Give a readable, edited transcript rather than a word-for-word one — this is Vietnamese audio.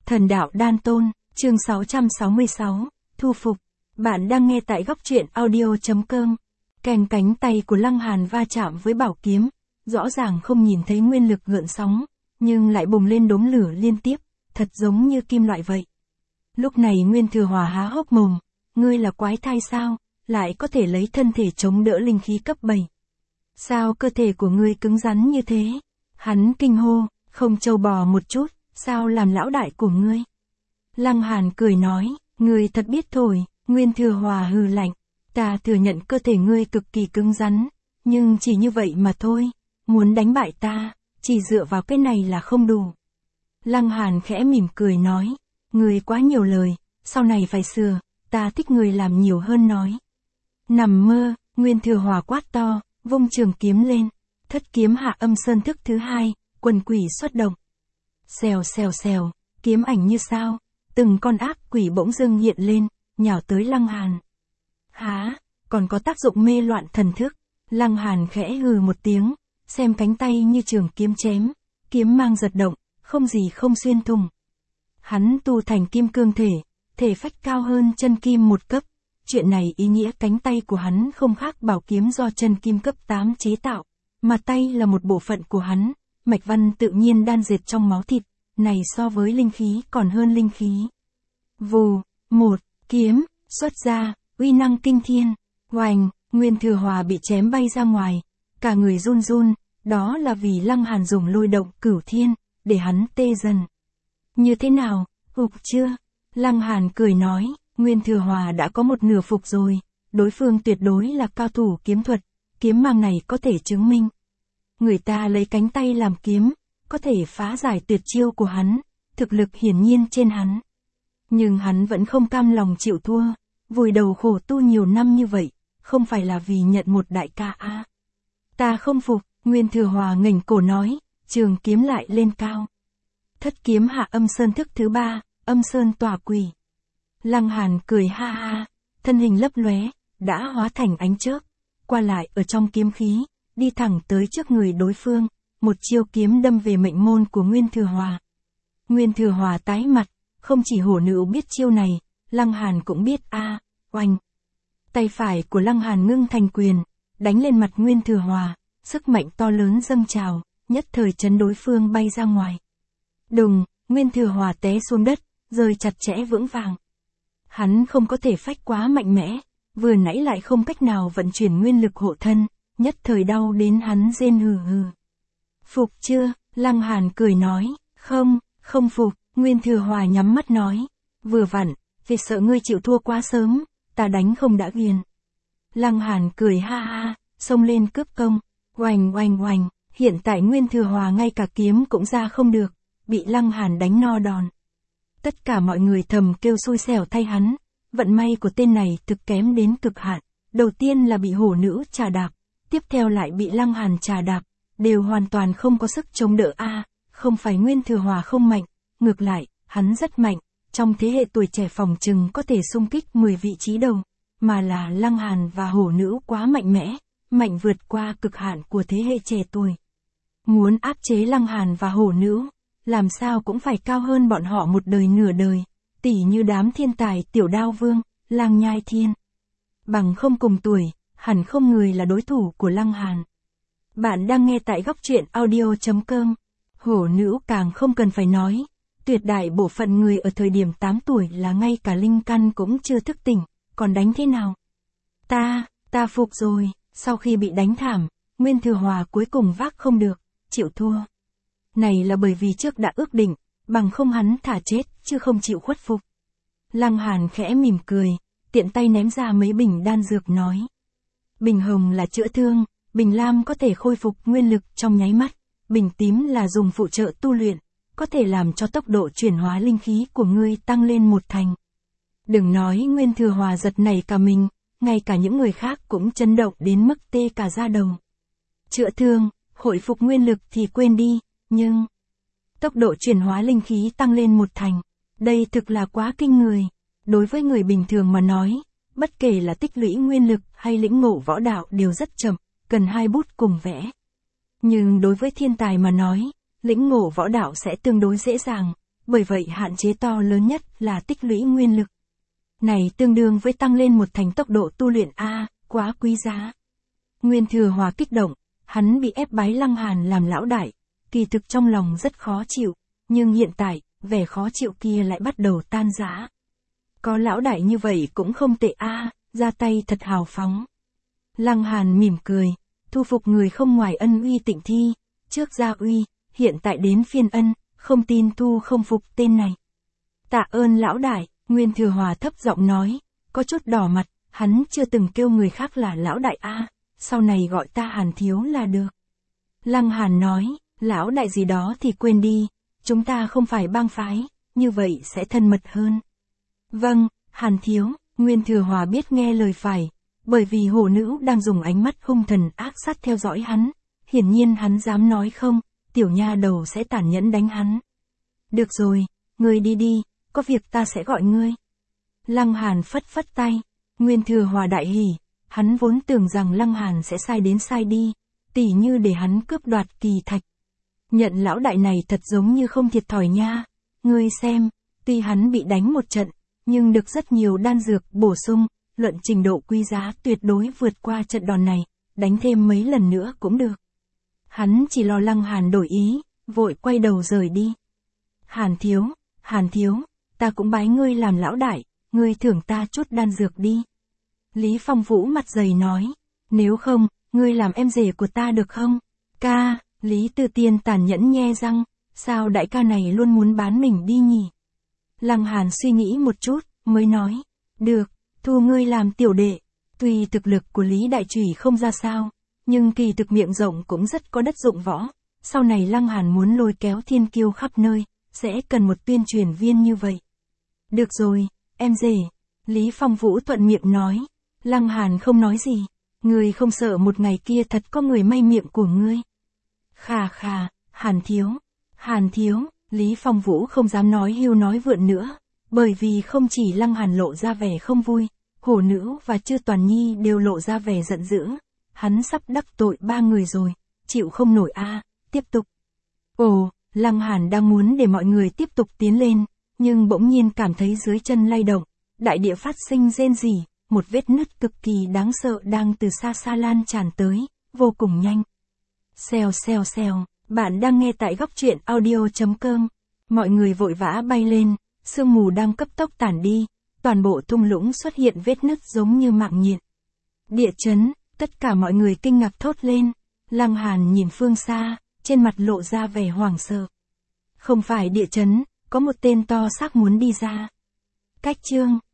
Thần đạo đan tôn, chương 666, thu phục. Bạn đang nghe tại góc truyện audio.com. Kèn cánh tay của Lăng Hàn va chạm với bảo kiếm, rõ ràng không nhìn thấy nguyên lực gợn sóng, nhưng lại bùng lên đốm lửa liên tiếp, thật giống như kim loại vậy. Lúc này Nguyên Thừa Hòa há hốc mồm, ngươi là quái thai sao, lại có thể lấy thân thể chống đỡ linh khí cấp 7. Sao cơ thể của ngươi cứng rắn như thế? Hắn kinh hô, không trâu bò một chút, sao làm lão đại của ngươi? Lăng Hàn cười nói, ngươi thật biết thổi. Nguyên Thừa Hòa hừ lạnh, ta thừa nhận cơ thể ngươi cực kỳ cứng rắn, nhưng chỉ như vậy mà thôi, muốn đánh bại ta, chỉ dựa vào cái này là không đủ. Lăng Hàn khẽ mỉm cười nói, ngươi quá nhiều lời, sau này phải sửa, ta thích ngươi làm nhiều hơn nói. Nằm mơ, Nguyên Thừa Hòa quát to, vung trường kiếm lên, thất kiếm hạ âm sơn thức thứ hai, quần quỷ xuất động. Xèo xèo xèo, kiếm ảnh như sao, từng con ác quỷ bỗng dưng hiện lên, nhào tới Lăng Hàn. Há, còn có tác dụng mê loạn thần thức. Lăng Hàn khẽ hừ một tiếng, xem cánh tay như trường kiếm chém, kiếm mang giật động, không gì không xuyên thủng. Hắn tu thành kim cương thể, thể phách cao hơn chân kim một cấp. Chuyện này ý nghĩa cánh tay của hắn không khác bảo kiếm do chân kim cấp 8 chế tạo, mà tay là một bộ phận của hắn, mạch văn tự nhiên đan dệt trong máu thịt, này so với linh khí còn hơn linh khí. Vù, một kiếm, xuất ra, uy năng kinh thiên, oành, Nguyên Thừa Hòa bị chém bay ra ngoài, cả người run run, đó là vì Lăng Hàn dùng lôi động cửu thiên, để hắn tê dần. Như thế nào, phục chưa? Lăng Hàn cười nói, Nguyên Thừa Hòa đã có một nửa phục rồi, đối phương tuyệt đối là cao thủ kiếm thuật, kiếm mang này có thể chứng minh. Người ta lấy cánh tay làm kiếm, có thể phá giải tuyệt chiêu của hắn, thực lực hiển nhiên trên hắn. Nhưng hắn vẫn không cam lòng chịu thua, vùi đầu khổ tu nhiều năm như vậy, không phải là vì nhận một đại ca à. Ta không phục, Nguyên Thừa Hòa nghềnh cổ nói, trường kiếm lại lên cao. Thất kiếm hạ âm sơn thức thứ ba, âm sơn tỏa quỷ. Lăng Hàn cười ha ha, thân hình lấp lóe, đã hóa thành ánh chớp, qua lại ở trong kiếm khí, đi thẳng tới trước người đối phương, một chiêu kiếm đâm về mệnh môn của Nguyên Thừa Hòa. Nguyên Thừa Hòa tái mặt, không chỉ hổ nữ biết chiêu này, Lăng Hàn cũng biết a, oanh. Tay phải của Lăng Hàn ngưng thành quyền, đánh lên mặt Nguyên Thừa Hòa, sức mạnh to lớn dâng trào, nhất thời chấn đối phương bay ra ngoài. Đùng, Nguyên Thừa Hòa té xuống đất, rơi chặt chẽ vững vàng. Hắn không có thể phách quá mạnh mẽ, vừa nãy lại không cách nào vận chuyển nguyên lực hộ thân, nhất thời đau đến hắn rên hừ hừ. Phục chưa? Lăng Hàn cười nói, không phục. Nguyên Thừa Hòa nhắm mắt nói, vừa vặn, vì sợ ngươi chịu thua quá sớm, ta đánh không đã ghiền. Lăng Hàn cười ha ha, xông lên cướp công, oành oành oành, hiện tại Nguyên Thừa Hòa ngay cả kiếm cũng ra không được, bị Lăng Hàn đánh no đòn. Tất cả mọi người thầm kêu xui xẻo thay hắn, vận may của tên này thực kém đến cực hạn, đầu tiên là bị hổ nữ trà đạp, tiếp theo lại bị Lăng Hàn trà đạp, đều hoàn toàn không có sức chống đỡ a, không phải Nguyên Thừa Hòa không mạnh. Ngược lại, hắn rất mạnh, trong thế hệ tuổi trẻ phòng trừng có thể xung kích 10 vị trí đầu, mà là Lăng Hàn và hổ nữ quá mạnh mẽ, mạnh vượt qua cực hạn của thế hệ trẻ tuổi. Muốn áp chế Lăng Hàn và hổ nữ, làm sao cũng phải cao hơn bọn họ một đời nửa đời, tỉ như đám thiên tài Tiểu Đao Vương, Lang Nhai Thiên. Bằng không cùng tuổi, hẳn không người là đối thủ của Lăng Hàn. Bạn đang nghe tại góc truyện audio.com, hổ nữ càng không cần phải nói. Tuyệt đại bộ phận người ở thời điểm 8 tuổi là ngay cả linh căn cũng chưa thức tỉnh, còn đánh thế nào? Ta phục rồi, sau khi bị đánh thảm, Nguyên Thừa Hòa cuối cùng vác không được, chịu thua. Này là bởi vì trước đã ước định, bằng không hắn thả chết, chứ không chịu khuất phục. Lăng Hàn khẽ mỉm cười, tiện tay ném ra mấy bình đan dược nói. Bình hồng là chữa thương, bình lam có thể khôi phục nguyên lực trong nháy mắt, bình tím là dùng phụ trợ tu luyện, có thể làm cho tốc độ chuyển hóa linh khí của ngươi tăng lên 1 thành. Đừng nói Nguyên Thừa Hòa giật nảy cả mình, ngay cả những người khác cũng chấn động đến mức tê cả da đầu. Chữa thương, hồi phục nguyên lực thì quên đi, nhưng tốc độ chuyển hóa linh khí tăng lên 1 thành, đây thực là quá kinh người. Đối với người bình thường mà nói, bất kể là tích lũy nguyên lực hay lĩnh ngộ võ đạo đều rất chậm, cần 2 bút cùng vẽ. Nhưng đối với thiên tài mà nói, lĩnh ngộ võ đạo sẽ tương đối dễ dàng, bởi vậy hạn chế to lớn nhất là tích lũy nguyên lực. Này tương đương với tăng lên một thành tốc độ tu luyện quá quý giá. Nguyên Thừa Hòa kích động, hắn bị ép bái Lăng Hàn làm lão đại, kỳ thực trong lòng rất khó chịu, nhưng hiện tại, vẻ khó chịu kia lại bắt đầu tan rã. Có lão đại như vậy cũng không tệ ra tay thật hào phóng. Lăng Hàn mỉm cười, thu phục người không ngoài ân uy Tịnh Thi, trước gia uy, hiện tại đến phiên ân, không tin thu không phục tên này. Tạ ơn lão đại, Nguyên Thừa Hòa thấp giọng nói, có chút đỏ mặt, hắn chưa từng kêu người khác là lão đại sau này gọi ta Hàn thiếu là được. Lăng Hàn nói, lão đại gì đó thì quên đi, chúng ta không phải bang phái, như vậy sẽ thân mật hơn. Vâng, Hàn thiếu, Nguyên Thừa Hòa biết nghe lời phải, bởi vì hổ nữ đang dùng ánh mắt hung thần ác sát theo dõi hắn, hiển nhiên hắn dám nói không, tiểu nha đầu sẽ tàn nhẫn đánh hắn. Được rồi, ngươi đi đi, có việc ta sẽ gọi ngươi. Lăng Hàn phất phất tay, Nguyên Thừa Hòa đại hỉ, hắn vốn tưởng rằng Lăng Hàn sẽ sai đến sai đi, tỉ như để hắn cướp đoạt kỳ thạch. Nhận lão đại này thật giống như không thiệt thòi nha, ngươi xem, tuy hắn bị đánh một trận, nhưng được rất nhiều đan dược bổ sung, luận trình độ quý giá tuyệt đối vượt qua trận đòn này, đánh thêm mấy lần nữa cũng được. Hắn chỉ lo Lăng Hàn đổi ý, vội quay đầu rời đi. Hàn thiếu, ta cũng bái ngươi làm lão đại, ngươi thưởng ta chút đan dược đi. Lý Phong Vũ mặt dày nói, nếu không, ngươi làm em rể của ta được không? Ca, Lý Tư Tiên tàn nhẫn nhe răng, sao đại ca này luôn muốn bán mình đi nhỉ? Lăng Hàn suy nghĩ một chút, mới nói, được, thu ngươi làm tiểu đệ. Tuy thực lực của Lý Đại Chủy không ra sao, nhưng kỳ thực miệng rộng cũng rất có đất dụng võ. Sau này Lăng Hàn muốn lôi kéo thiên kiêu khắp nơi, sẽ cần một tuyên truyền viên như vậy. Được rồi, em rể. Lý Phong Vũ thuận miệng nói. Lăng Hàn không nói gì. Ngươi không sợ một ngày kia thật có người may miệng của ngươi. Khà, Hàn thiếu. Lý Phong Vũ không dám nói hưu nói vượn nữa. Bởi vì không chỉ Lăng Hàn lộ ra vẻ không vui, hổ nữ và Chư Toàn Nhi đều lộ ra vẻ giận dữ. Hắn sắp đắc tội ba người rồi, chịu không nổi tiếp tục. Ồ, Lăng Hàn đang muốn để mọi người tiếp tục tiến lên, nhưng bỗng nhiên cảm thấy dưới chân lay động, đại địa phát sinh rên rỉ, một vết nứt cực kỳ đáng sợ đang từ xa xa lan tràn tới, vô cùng nhanh. Xèo, bạn đang nghe tại góc truyện audio.com. Mọi người vội vã bay lên, sương mù đang cấp tốc tản đi, toàn bộ thung lũng xuất hiện vết nứt giống như mạng nhện. Địa chấn, tất cả mọi người kinh ngạc thốt lên. Lăng Hàn nhìn phương xa, trên mặt lộ ra vẻ hoảng sợ. Không phải địa chấn, có một tên to xác muốn đi ra. Cách chương